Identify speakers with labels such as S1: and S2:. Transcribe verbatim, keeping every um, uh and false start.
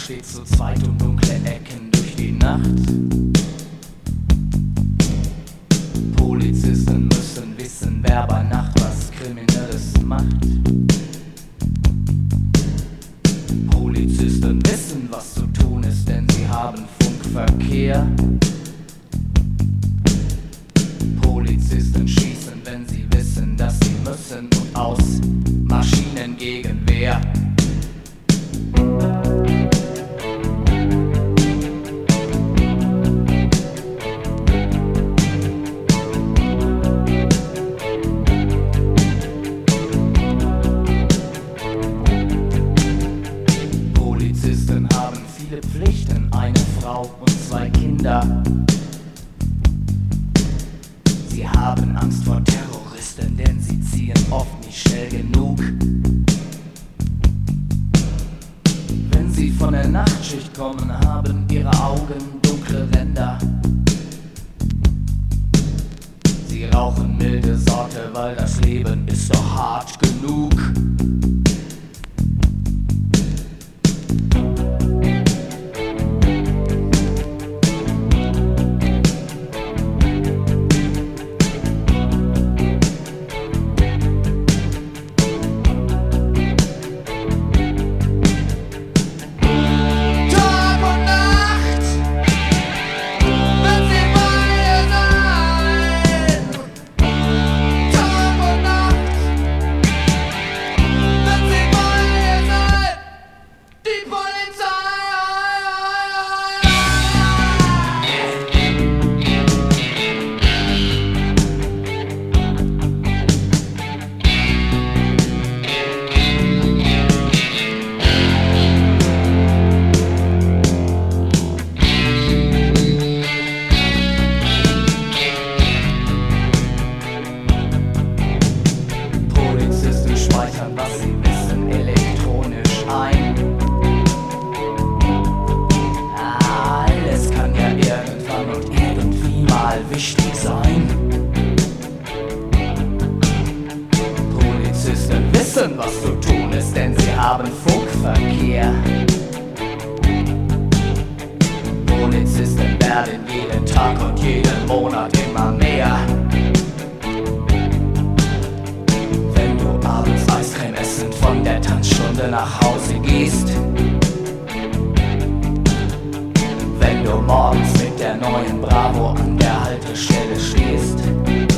S1: stets zu zweit um dunkle Ecken durch die Nacht. Polizisten müssen wissen, wer bei Nacht was Kriminelles macht. Polizisten wissen, was zu tun ist, denn sie haben Funkverkehr. Polizisten schießen, wenn sie wissen, dass sie müssen, und aus Maschinengegenwehr. Polizisten haben viele Pflichten, eine Frau und zwei Kinder. Sie haben Angst vor Terroristen, denn sie ziehen oft nicht schnell genug. Wenn sie von der Nachtschicht kommen, haben ihre Augen dunkle Ränder. Sie rauchen milde Sorte, weil das Leben ist doch hart genug. Was sie wissen, elektronisch ein. Alles kann ja irgendwann und irgendwie mal wichtig sein. Polizisten wissen, was zu tun ist, denn sie haben Funkverkehr. Polizisten werden jeden Tag und jeden Monat immer mehr. Von der Tanzstunde nach Hause gehst, wenn du morgens mit der neuen Bravo an der Haltestelle stehst.